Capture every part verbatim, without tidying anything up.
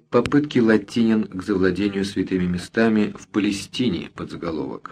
Попытки латинин к завладению святыми местами в Палестине, подзаголовок.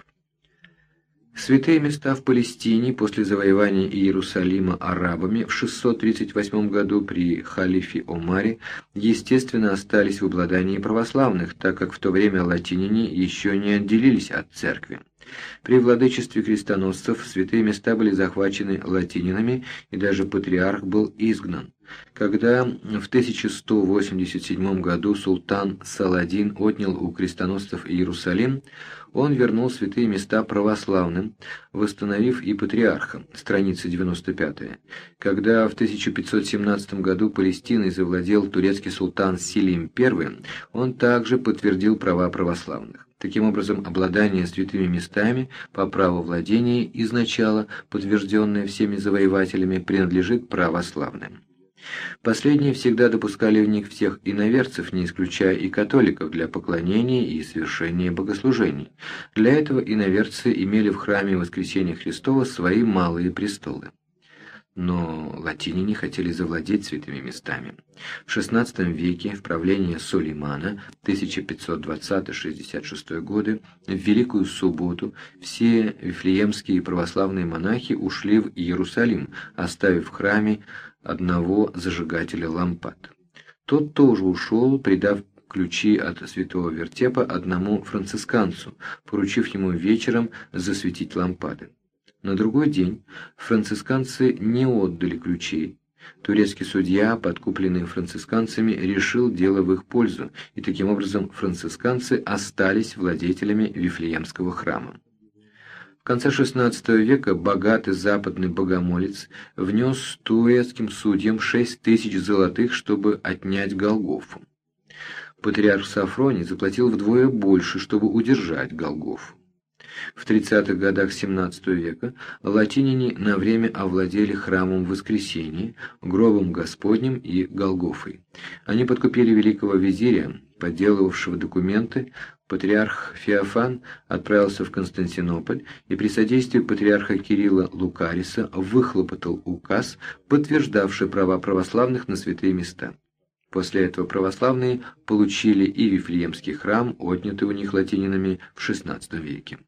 Святые места в Палестине после завоевания Иерусалима арабами в шестьсот тридцать восьмом году при халифе Омаре, естественно, остались в обладании православных, так как в то время латиняне еще не отделились от церкви. При владычестве крестоносцев святые места были захвачены латининами, и даже патриарх был изгнан. Когда в тысяча сто восемьдесят седьмом году султан Саладин отнял у крестоносцев Иерусалим, он вернул святые места православным, восстановив и патриарха, страница девяносто пятая. Когда в тысяча пятьсот семнадцатом году Палестиной завладел турецкий султан Селим Первый, он также подтвердил права православных. Таким образом, обладание святыми местами по праву владения изначала, подтвержденное всеми завоевателями, принадлежит православным. Последние всегда допускали в них всех иноверцев, не исключая и католиков, для поклонения и совершения богослужений. Для этого иноверцы имели в храме Воскресения Христова свои малые престолы. Но латиняне хотели завладеть святыми местами. В шестнадцатом веке в правлении Сулеймана тысяча пятьсот двадцатый — шестьдесят шестой годы в Великую Субботу все вифлеемские православные монахи ушли в Иерусалим, оставив в храме одного зажигателя лампад. Тот тоже ушел, придав ключи от святого вертепа одному францисканцу, поручив ему вечером засветить лампады. На другой день францисканцы не отдали ключей. Турецкий судья, подкупленный францисканцами, решил дело в их пользу, и таким образом францисканцы остались владетелями Вифлеемского храма. В конце шестнадцатого века богатый западный богомолец внес турецким судьям шесть тысяч золотых, чтобы отнять Голгофу. Патриарх Сафроний заплатил вдвое больше, чтобы удержать Голгофу. В тридцатых годах семнадцатого века латиняне на время овладели храмом Воскресения, гробом Господним и Голгофой. Они подкупили великого визиря, подделывавшего документы. Патриарх Феофан отправился в Константинополь и при содействии патриарха Кирилла Лукариса выхлопотал указ, подтверждавший права православных на святые места. После этого православные получили и Вифлеемский храм, отнятый у них латининами в шестнадцатом веке.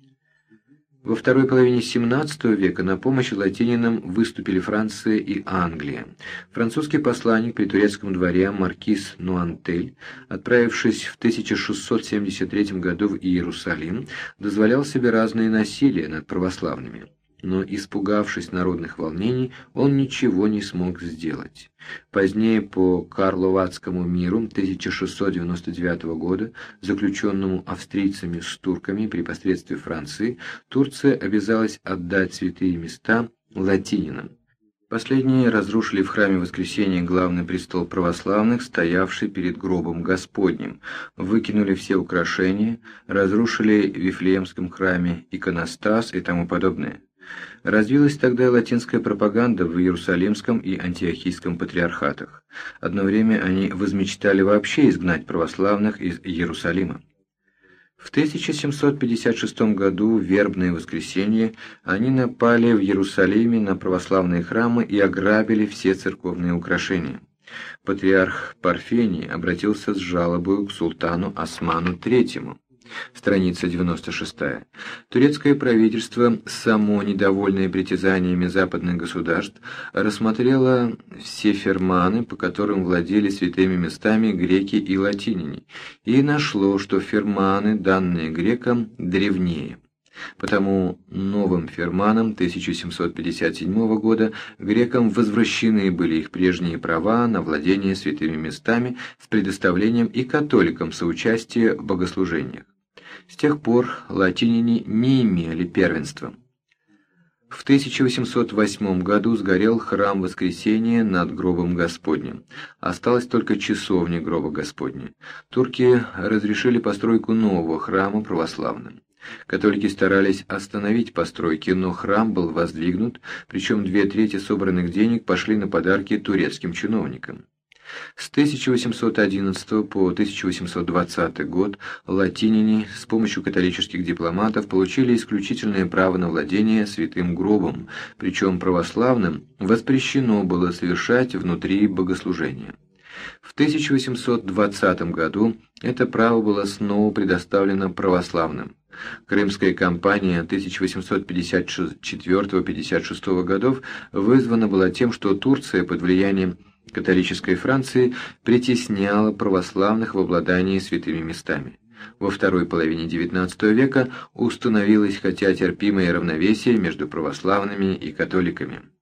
Во второй половине семнадцатого века на помощь латининам выступили Франция и Англия. Французский посланник при турецком дворе маркиз Нуантель, отправившись в тысяча шестьсот семьдесят третьем году в Иерусалим, дозволял себе разные насилия над православными. Но, испугавшись народных волнений, он ничего не смог сделать. Позднее, по Карловацкому миру тысяча шестьсот девяносто девятого года, заключенному австрийцами с турками при посредстве Франции, Турция обязалась отдать святые места латининам. Последние разрушили в храме Воскресения главный престол православных, стоявший перед гробом Господним, выкинули все украшения, разрушили в Вифлеемском храме иконостас и тому подобное. Развилась тогда и латинская пропаганда в Иерусалимском и Антиохийском патриархатах. Одно время они возмечтали вообще изгнать православных из Иерусалима. В тысяча семьсот пятьдесят шестом году, в вербное воскресенье, они напали в Иерусалиме на православные храмы и ограбили все церковные украшения. Патриарх Парфений обратился с жалобой к султану Осману Третьему. Страница девяносто шестая. Турецкое правительство, само недовольное притязаниями западных государств, рассмотрело все ферманы, по которым владели святыми местами греки и латиняне, и нашло, что ферманы, данные грекам, древнее. Потому новым ферманам тысяча семьсот пятьдесят седьмого года грекам возвращены были их прежние права на владение святыми местами с предоставлением и католикам соучастия в богослужениях. С тех пор латиняне не имели первенства. В тысяча восемьсот восьмом году сгорел храм Воскресения над гробом Господним. Осталась только часовня гроба Господня. Турки разрешили постройку нового храма православным. Католики старались остановить постройки, но храм был воздвигнут, причем две трети собранных денег пошли на подарки турецким чиновникам. С тысяча восемьсот одиннадцатого по тысяча восемьсот двадцатый год латиняне с помощью католических дипломатов получили исключительное право на владение святым гробом, причем православным воспрещено было совершать внутри богослужения. В тысяча восемьсот двадцатом году это право было снова предоставлено православным. Крымская кампания тысяча восемьсот пятьдесят четвёртого — пятьдесят шестого годов вызвана была тем, что Турция под влиянием католической Франции притесняла православных в обладании святыми местами. Во второй половине девятнадцатого века установилось хотя терпимое равновесие между православными и католиками.